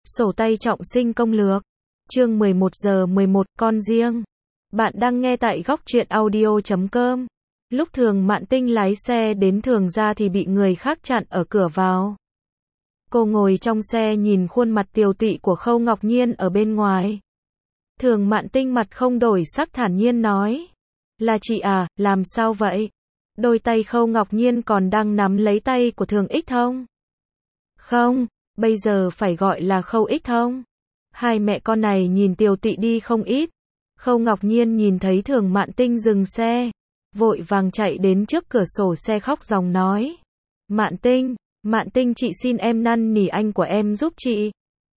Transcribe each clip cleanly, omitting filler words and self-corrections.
Sổ tay trọng sinh công lược. Chương 11 giờ 11, con riêng. Bạn đang nghe tại góc truyện audio.com. Lúc Thường Mạn Tinh lái xe đến Thường gia thì bị người khác chặn ở cửa vào. Cô ngồi trong xe nhìn khuôn mặt tiều tụy của Khâu Ngọc Nhiên ở bên ngoài. Thường Mạn Tinh mặt không đổi sắc thản nhiên nói. Là chị à, làm sao vậy? Đôi tay Khâu Ngọc Nhiên còn đang nắm lấy tay của Thường Ích Thông. Không, bây giờ phải gọi là Khâu Ích Thông. Hai mẹ con này nhìn tiều tụy đi không ít. Khâu Ngọc Nhiên nhìn thấy Thường Mạn Tinh dừng xe, vội vàng chạy đến trước cửa sổ xe khóc ròng nói. Mạn Tinh chị xin em năn nỉ anh của em giúp chị.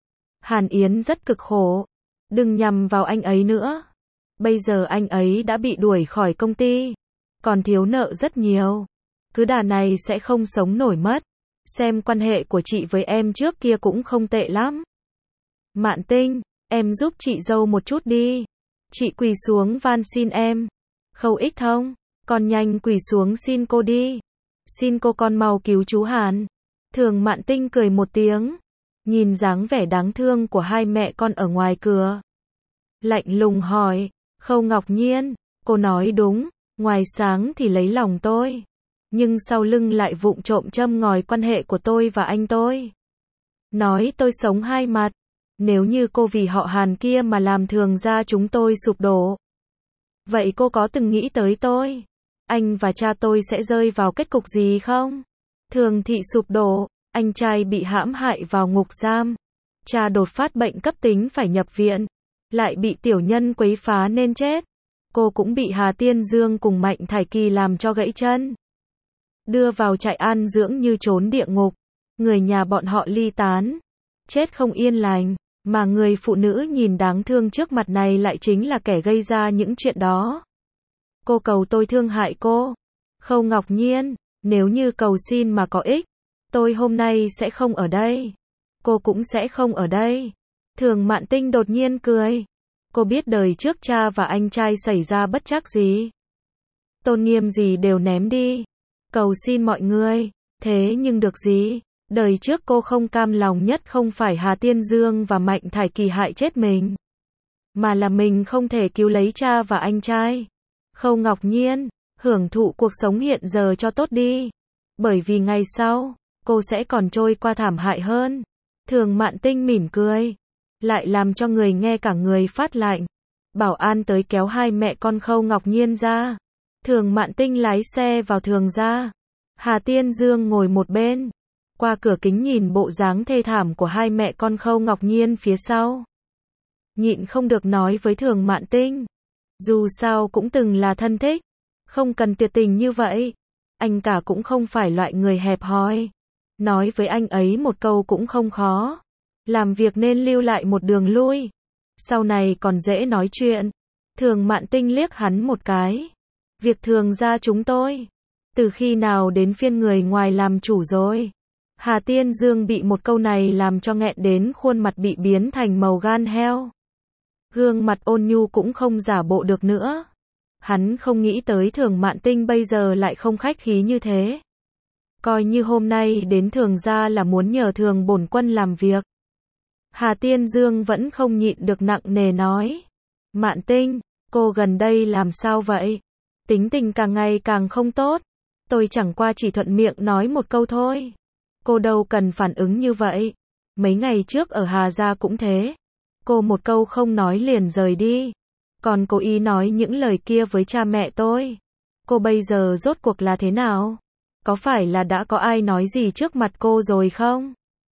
Hàn Yến rất cực khổ. Đừng nhầm vào anh ấy nữa. Bây giờ anh ấy đã bị đuổi khỏi công ty, còn thiếu nợ rất nhiều. Cứ đà này sẽ không sống nổi mất. Xem quan hệ của chị với em trước kia cũng không tệ lắm. Mạn Tinh, em giúp chị dâu một chút đi. Chị quỳ xuống van xin em. Khâu Ích Thông, con nhanh quỳ xuống xin cô đi. Xin cô con mau cứu chú Hàn. Thường Mạn Tinh cười một tiếng, nhìn dáng vẻ đáng thương của hai mẹ con ở ngoài cửa. Lạnh lùng hỏi, Khâu Ngọc Nhiên, cô nói đúng, ngoài sáng thì lấy lòng tôi, nhưng sau lưng lại vụng trộm châm ngòi quan hệ của tôi và anh tôi. Nói tôi sống hai mặt. Nếu như cô vì họ Hàn kia mà làm Thường gia chúng tôi sụp đổ, vậy cô có từng nghĩ tới tôi, anh và cha tôi sẽ rơi vào kết cục gì không? Thường thị sụp đổ, anh trai bị hãm hại vào ngục giam, cha đột phát bệnh cấp tính phải nhập viện, lại bị tiểu nhân quấy phá nên chết. Cô cũng bị Hà Tiên Dương cùng Mạnh Thải Kỳ làm cho gãy chân, đưa vào trại an dưỡng như trốn địa ngục. Người nhà bọn họ ly tán, chết không yên lành, mà người phụ nữ nhìn đáng thương trước mặt này lại chính là kẻ gây ra những chuyện đó. Cô cầu tôi thương hại cô. Khâu Ngọc Nhiên, nếu như cầu xin mà có ích, tôi hôm nay sẽ không ở đây. Cô cũng sẽ không ở đây. Thường Mạn Tinh đột nhiên cười. Cô biết đời trước cha và anh trai xảy ra bất trắc gì, tôn nghiêm gì đều ném đi, cầu xin mọi người. Thế nhưng được gì? Đời trước cô không cam lòng nhất không phải Hà Tiên Dương và Mạnh Thải Kỳ hại chết mình, mà là mình không thể cứu lấy cha và anh trai. Khâu Ngọc Nhiên, hưởng thụ cuộc sống hiện giờ cho tốt đi, bởi vì ngày sau, cô sẽ còn trôi qua thảm hại hơn. Thường Mạn Tinh mỉm cười, lại làm cho người nghe cả người phát lạnh. Bảo an tới kéo hai mẹ con Khâu Ngọc Nhiên ra. Thường Mạn Tinh lái xe vào Thường gia. Hà Tiên Dương ngồi một bên, qua cửa kính nhìn bộ dáng thê thảm của hai mẹ con Khâu Ngọc Nhiên phía sau. Nhịn không được nói với Thường Mạn Tinh, dù sao cũng từng là thân thích, không cần tuyệt tình như vậy. Anh cả cũng không phải loại người hẹp hòi. Nói với anh ấy một câu cũng không khó. Làm việc nên lưu lại một đường lui, sau này còn dễ nói chuyện. Thường Mạn Tinh liếc hắn một cái. Việc Thường gia chúng tôi, từ khi nào đến phiên người ngoài làm chủ rồi? Hà Tiên Dương bị một câu này làm cho nghẹn đến khuôn mặt bị biến thành màu gan heo. Gương mặt ôn nhu cũng không giả bộ được nữa. Hắn không nghĩ tới Thường Mạn Tinh bây giờ lại không khách khí như thế. Coi như hôm nay đến Thường gia là muốn nhờ Thường bổn quân làm việc. Hà Tiên Dương vẫn không nhịn được nặng nề nói. Mạn Tinh, cô gần đây làm sao vậy? Tính tình càng ngày càng không tốt. Tôi chẳng qua chỉ thuận miệng nói một câu thôi. Cô đâu cần phản ứng như vậy. Mấy ngày trước ở Hà gia cũng thế. Cô một câu không nói liền rời đi. Còn cố ý nói những lời kia với cha mẹ tôi. Cô bây giờ rốt cuộc là thế nào? Có phải là đã có ai nói gì trước mặt cô rồi không?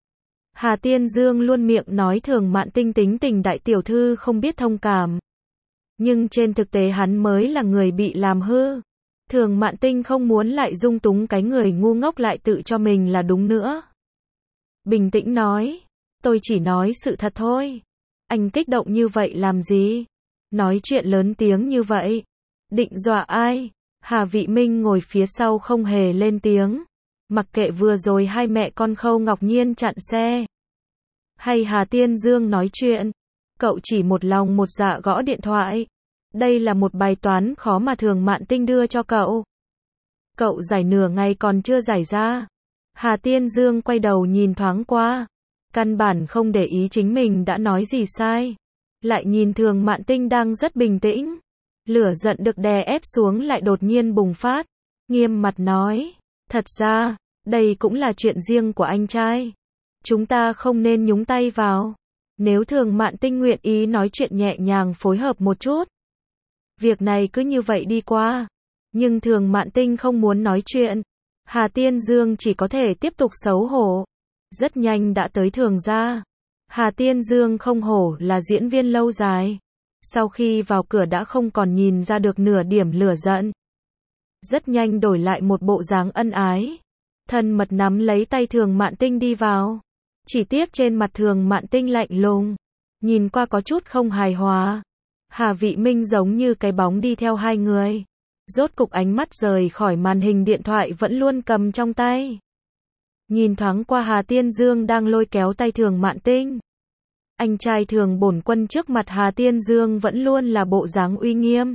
Hà Tiên Dương luôn miệng nói Thường Mạn Tinh tính tình đại tiểu thư không biết thông cảm. Nhưng trên thực tế hắn mới là người bị làm hư. Thường Mạn Tinh không muốn lại dung túng cái người ngu ngốc lại tự cho mình là đúng nữa. Bình tĩnh nói, tôi chỉ nói sự thật thôi. Anh kích động như vậy làm gì? Nói chuyện lớn tiếng như vậy, định dọa ai? Hà Vị Minh ngồi phía sau không hề lên tiếng. Mặc kệ vừa rồi hai mẹ con Khâu Ngọc Nhiên chặn xe, hay Hà Tiên Dương nói chuyện, cậu chỉ một lòng một dạ gõ điện thoại. Đây là một bài toán khó mà Thường Mạn Tinh đưa cho cậu. Cậu giải nửa ngày còn chưa giải ra. Hà Tiên Dương quay đầu nhìn thoáng qua. Căn bản không để ý chính mình đã nói gì sai. Lại nhìn Thường Mạn Tinh đang rất bình tĩnh. Lửa giận được đè ép xuống lại đột nhiên bùng phát. Nghiêm mặt nói. Thật ra, đây cũng là chuyện riêng của anh trai. Chúng ta không nên nhúng tay vào. Nếu Thường Mạn Tinh nguyện ý nói chuyện nhẹ nhàng phối hợp một chút. Việc này cứ như vậy đi qua. Nhưng Thường Mạn Tinh không muốn nói chuyện. Hà Tiên Dương chỉ có thể tiếp tục xấu hổ. Rất nhanh đã tới Thường gia. Hà Tiên Dương không hổ là diễn viên lâu dài. Sau khi vào cửa đã không còn nhìn ra được nửa điểm lửa giận. Rất nhanh đổi lại một bộ dáng ân ái. Thân mật nắm lấy tay Thường Mạn Tinh đi vào. Chỉ tiếc trên mặt Thường Mạn Tinh lạnh lùng. Nhìn qua có chút không hài hòa. Hà Vị Minh giống như cái bóng đi theo hai người. Rốt cục ánh mắt rời khỏi màn hình điện thoại vẫn luôn cầm trong tay. Nhìn thoáng qua Hà Tiên Dương đang lôi kéo tay Thường Mạn Tinh. Anh trai Thường Bổn Quân trước mặt Hà Tiên Dương vẫn luôn là bộ dáng uy nghiêm.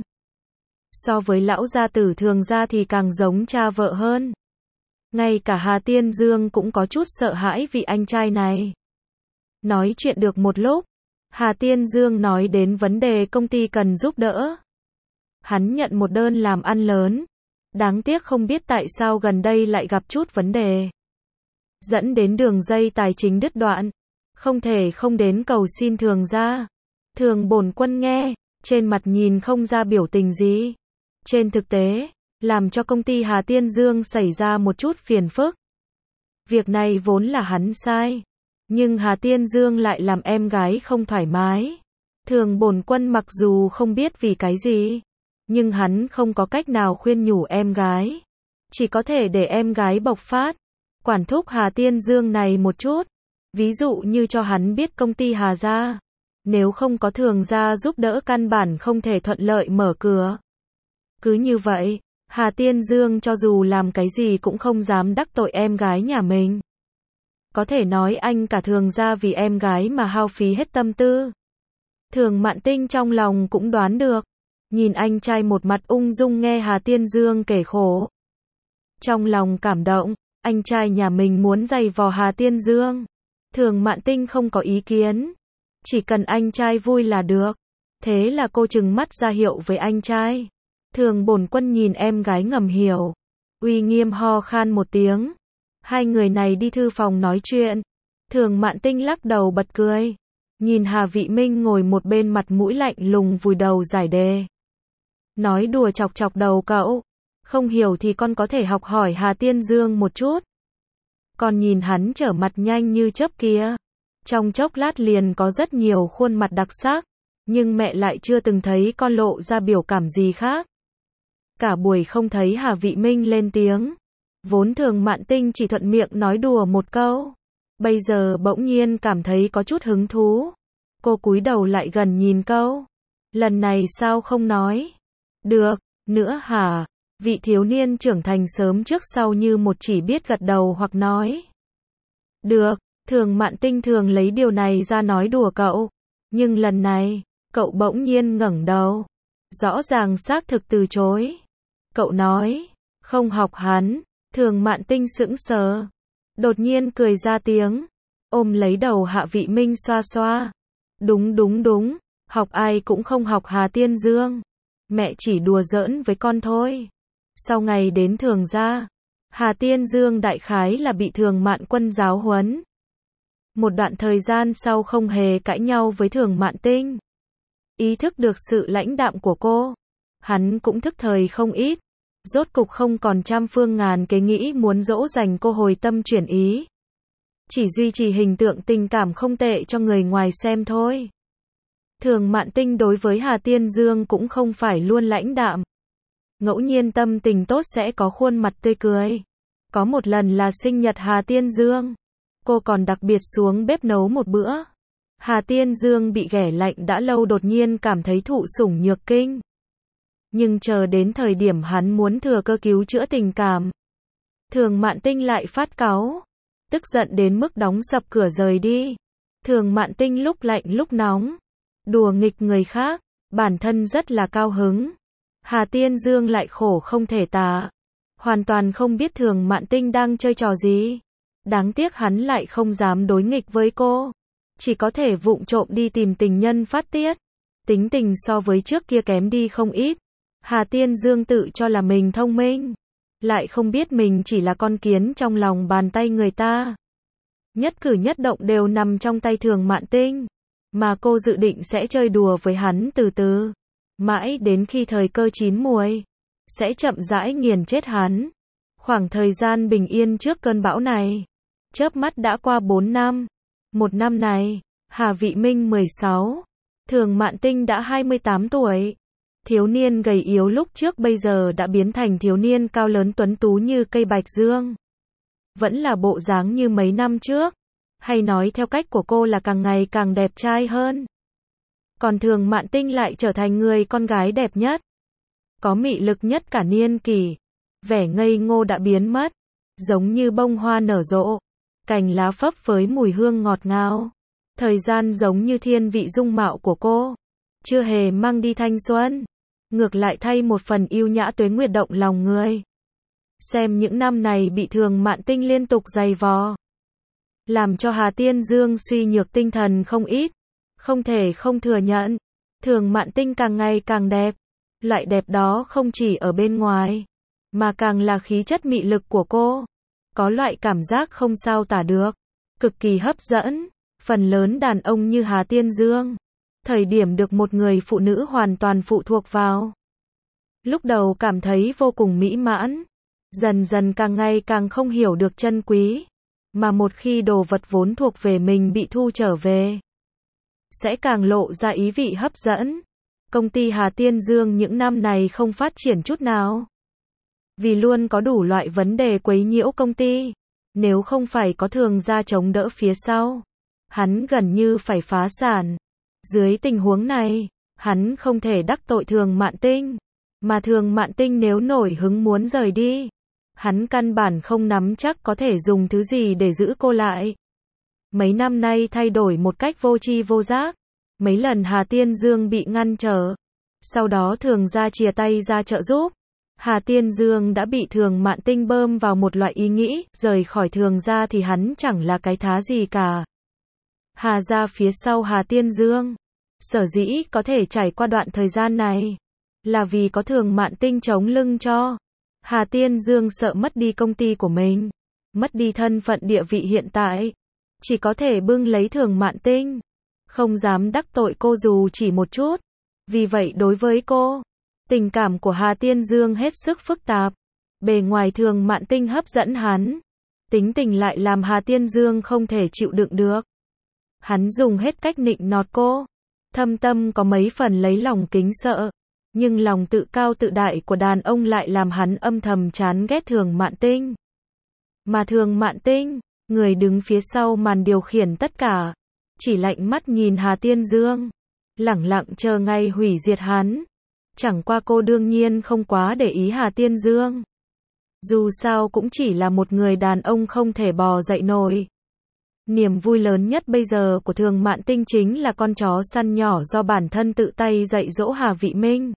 So với lão gia tử Thường gia thì càng giống cha vợ hơn. Ngay cả Hà Tiên Dương cũng có chút sợ hãi vì anh trai này. Nói chuyện được một lúc, Hà Tiên Dương nói đến vấn đề công ty cần giúp đỡ. Hắn nhận một đơn làm ăn lớn. Đáng tiếc không biết tại sao gần đây lại gặp chút vấn đề. Dẫn đến đường dây tài chính đứt đoạn. Không thể không đến cầu xin Thường gia. Thường Bổn Quân nghe, trên mặt nhìn không ra biểu tình gì. Trên thực tế, làm cho công ty Hà Tiên Dương xảy ra một chút phiền phức. Việc này vốn là hắn sai. Nhưng Hà Tiên Dương lại làm em gái không thoải mái. Thường Bổn Quân mặc dù không biết vì cái gì. Nhưng hắn không có cách nào khuyên nhủ em gái. Chỉ có thể để em gái bộc phát. Quản thúc Hà Tiên Dương này một chút. Ví dụ như cho hắn biết công ty Hà gia. Nếu không có Thường gia giúp đỡ căn bản không thể thuận lợi mở cửa. Cứ như vậy, Hà Tiên Dương cho dù làm cái gì cũng không dám đắc tội em gái nhà mình. Có thể nói anh cả Thường gia vì em gái mà hao phí hết tâm tư. Thường Mạn Tinh trong lòng cũng đoán được. Nhìn anh trai một mặt ung dung nghe Hà Tiên Dương kể khổ. Trong lòng cảm động, anh trai nhà mình muốn giày vò Hà Tiên Dương. Thường Mạn Tinh không có ý kiến. Chỉ cần anh trai vui là được. Thế là cô trừng mắt ra hiệu với anh trai. Thường Bổn Quân nhìn em gái ngầm hiểu. Uy nghiêm ho khan một tiếng. Hai người này đi thư phòng nói chuyện. Thường Mạn Tinh lắc đầu bật cười. Nhìn Hà Vị Minh ngồi một bên mặt mũi lạnh lùng vùi đầu giải đề. Nói đùa chọc chọc đầu cậu. Không hiểu thì con có thể học hỏi Hà Tiên Dương một chút. Còn nhìn hắn trở mặt nhanh như chớp kia. Trong chốc lát liền có rất nhiều khuôn mặt đặc sắc. Nhưng mẹ lại chưa từng thấy con lộ ra biểu cảm gì khác. Cả buổi không thấy Hà Vị Minh lên tiếng. Vốn Thường Mạn Tinh chỉ thuận miệng nói đùa một câu. Bây giờ bỗng nhiên cảm thấy có chút hứng thú. Cô cúi đầu lại gần nhìn câu. Lần này sao không nói? Được, nữa hả? Vị thiếu niên trưởng thành sớm trước sau như một chỉ biết gật đầu hoặc nói. Được, Thường Mạn Tinh thường lấy điều này ra nói đùa cậu. Nhưng lần này, cậu bỗng nhiên ngẩng đầu. Rõ ràng xác thực từ chối. Cậu nói, không học hắn. Thường Mạn Tinh sững sờ. Đột nhiên cười ra tiếng. Ôm lấy đầu Hạ Vị Minh xoa xoa. Đúng, học ai cũng không học Hà Tiên Dương. Mẹ chỉ đùa giỡn với con thôi. Sau ngày đến Thường gia, Hà Tiên Dương đại khái là bị Thường Mạn Quân giáo huấn. Một đoạn thời gian sau không hề cãi nhau với Thường Mạn Tinh. Ý thức được sự lãnh đạm của cô. Hắn cũng thức thời không ít. Rốt cục không còn trăm phương ngàn kế nghĩ muốn dỗ dành cô hồi tâm chuyển ý. Chỉ duy trì hình tượng tình cảm không tệ cho người ngoài xem thôi. Thường Mạn Tinh đối với Hà Tiên Dương cũng không phải luôn lãnh đạm. Ngẫu nhiên tâm tình tốt sẽ có khuôn mặt tươi cười. Có một lần là sinh nhật Hà Tiên Dương. Cô còn đặc biệt xuống bếp nấu một bữa. Hà Tiên Dương bị ghẻ lạnh đã lâu đột nhiên cảm thấy thụ sủng nhược kinh. Nhưng chờ đến thời điểm hắn muốn thừa cơ cứu chữa tình cảm. Thường Mạn Tinh lại phát cáu. Tức giận đến mức đóng sập cửa rời đi. Thường Mạn Tinh lúc lạnh lúc nóng. Đùa nghịch người khác. Bản thân rất là cao hứng. Hà Tiên Dương lại khổ không thể tả. Hoàn toàn không biết Thường Mạn Tinh đang chơi trò gì. Đáng tiếc hắn lại không dám đối nghịch với cô. Chỉ có thể vụng trộm đi tìm tình nhân phát tiết. Tính tình so với trước kia kém đi không ít. Hà Tiên Dương tự cho là mình thông minh. Lại không biết mình chỉ là con kiến trong lòng bàn tay người ta. Nhất cử nhất động đều nằm trong tay Thường Mạn Tinh. Mà cô dự định sẽ chơi đùa với hắn từ từ. Mãi đến khi thời cơ chín muồi. Sẽ chậm rãi nghiền chết hắn. Khoảng thời gian bình yên trước cơn bão này. Chớp mắt đã qua 4 năm. Một năm này, Hà Vị Minh 16. Thường Mạn Tinh đã 28 tuổi. Thiếu niên gầy yếu lúc trước bây giờ đã biến thành thiếu niên cao lớn tuấn tú như cây bạch dương. Vẫn là bộ dáng như mấy năm trước. Hay nói theo cách của cô là càng ngày càng đẹp trai hơn. Còn Thường Mạn Tinh lại trở thành người con gái đẹp nhất. Có mị lực nhất cả niên kỷ. Vẻ ngây ngô đã biến mất. Giống như bông hoa nở rộ. Cành lá phấp phới mùi hương ngọt ngào. Thời gian giống như thiên vị dung mạo của cô. Chưa hề mang đi thanh xuân. Ngược lại thay một phần yêu nhã tuế nguyệt động lòng người. Xem những năm này bị Thường Mạn Tinh liên tục giày vò. Làm cho Hà Tiên Dương suy nhược tinh thần không ít. Không thể không thừa nhận. Thường Mạn Tinh càng ngày càng đẹp. Loại đẹp đó không chỉ ở bên ngoài. Mà càng là khí chất mị lực của cô. Có loại cảm giác không sao tả được. Cực kỳ hấp dẫn. Phần lớn đàn ông như Hà Tiên Dương. Thời điểm được một người phụ nữ hoàn toàn phụ thuộc vào. Lúc đầu cảm thấy vô cùng mỹ mãn. Dần dần càng ngày càng không hiểu được chân quý. Mà một khi đồ vật vốn thuộc về mình bị thu trở về. Sẽ càng lộ ra ý vị hấp dẫn. Công ty Hà Tiên Dương những năm này không phát triển chút nào. Vì luôn có đủ loại vấn đề quấy nhiễu công ty. Nếu không phải có Thường gia chống đỡ phía sau. Hắn gần như phải phá sản. Dưới tình huống này, hắn không thể đắc tội Thường Mạn Tinh. Mà Thường Mạn Tinh nếu nổi hứng muốn rời đi. Hắn căn bản không nắm chắc có thể dùng thứ gì để giữ cô lại. Mấy năm nay thay đổi một cách vô tri vô giác. Mấy lần Hà Tiên Dương bị ngăn trở. Sau đó Thường gia chìa tay ra trợ giúp. Hà Tiên Dương đã bị Thường Mạn Tinh bơm vào một loại ý nghĩ, rời khỏi Thường gia thì hắn chẳng là cái thá gì cả. Hà gia phía sau Hà Tiên Dương. Sở dĩ có thể trải qua đoạn thời gian này. Là vì có Thường Mạn Tinh chống lưng cho. Hà Tiên Dương sợ mất đi công ty của mình. Mất đi thân phận địa vị hiện tại. Chỉ có thể bưng lấy Thường Mạn Tinh. Không dám đắc tội cô dù chỉ một chút. Vì vậy đối với cô, tình cảm của Hà Tiên Dương hết sức phức tạp. Bề ngoài Thường Mạn Tinh hấp dẫn hắn. Tính tình lại làm Hà Tiên Dương không thể chịu đựng được. Hắn dùng hết cách nịnh nọt cô. Thâm tâm có mấy phần lấy lòng kính sợ. Nhưng lòng tự cao tự đại của đàn ông lại làm hắn âm thầm chán ghét Thường Mạn Tinh. Mà Thường Mạn Tinh, người đứng phía sau màn điều khiển tất cả, chỉ lạnh mắt nhìn Hà Tiên Dương, lẳng lặng chờ ngày hủy diệt hắn. Chẳng qua cô đương nhiên không quá để ý Hà Tiên Dương. Dù sao cũng chỉ là một người đàn ông không thể bò dậy nổi. Niềm vui lớn nhất bây giờ của Thường Mạn Tinh chính là con chó săn nhỏ do bản thân tự tay dạy dỗ Hà Vị Minh.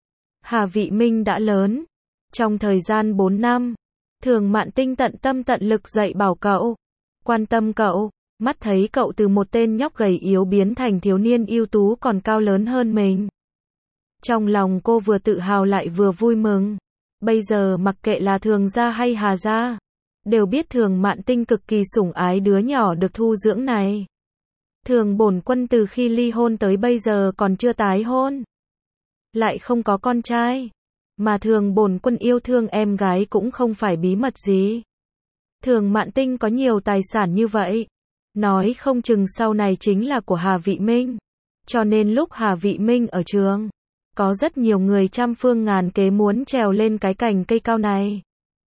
Hà Vị Minh đã lớn. Trong thời gian 4 năm, Thường Mạn Tinh tận tâm tận lực dạy bảo cậu, quan tâm cậu, mắt thấy cậu từ một tên nhóc gầy yếu biến thành thiếu niên ưu tú còn cao lớn hơn mình. Trong lòng cô vừa tự hào lại vừa vui mừng. Bây giờ mặc kệ là Thường gia hay Hà gia, đều biết Thường Mạn Tinh cực kỳ sủng ái đứa nhỏ được thu dưỡng này. Thường bổn quân từ khi ly hôn tới bây giờ còn chưa tái hôn. Lại không có con trai. Mà Thường bổn quân yêu thương em gái cũng không phải bí mật gì. Thường Mạn Tinh có nhiều tài sản như vậy. Nói không chừng sau này chính là của Hà Vị Minh. Cho nên lúc Hà Vị Minh ở trường, có rất nhiều người trăm phương ngàn kế muốn trèo lên cái cành cây cao này.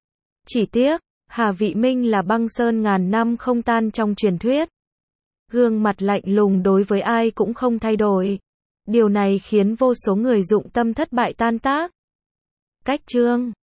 Chỉ tiếc, Hà Vị Minh là băng sơn ngàn năm không tan trong truyền thuyết. Gương mặt lạnh lùng đối với ai cũng không thay đổi. Điều này khiến vô số người dụng tâm thất bại tan tác. Cách chương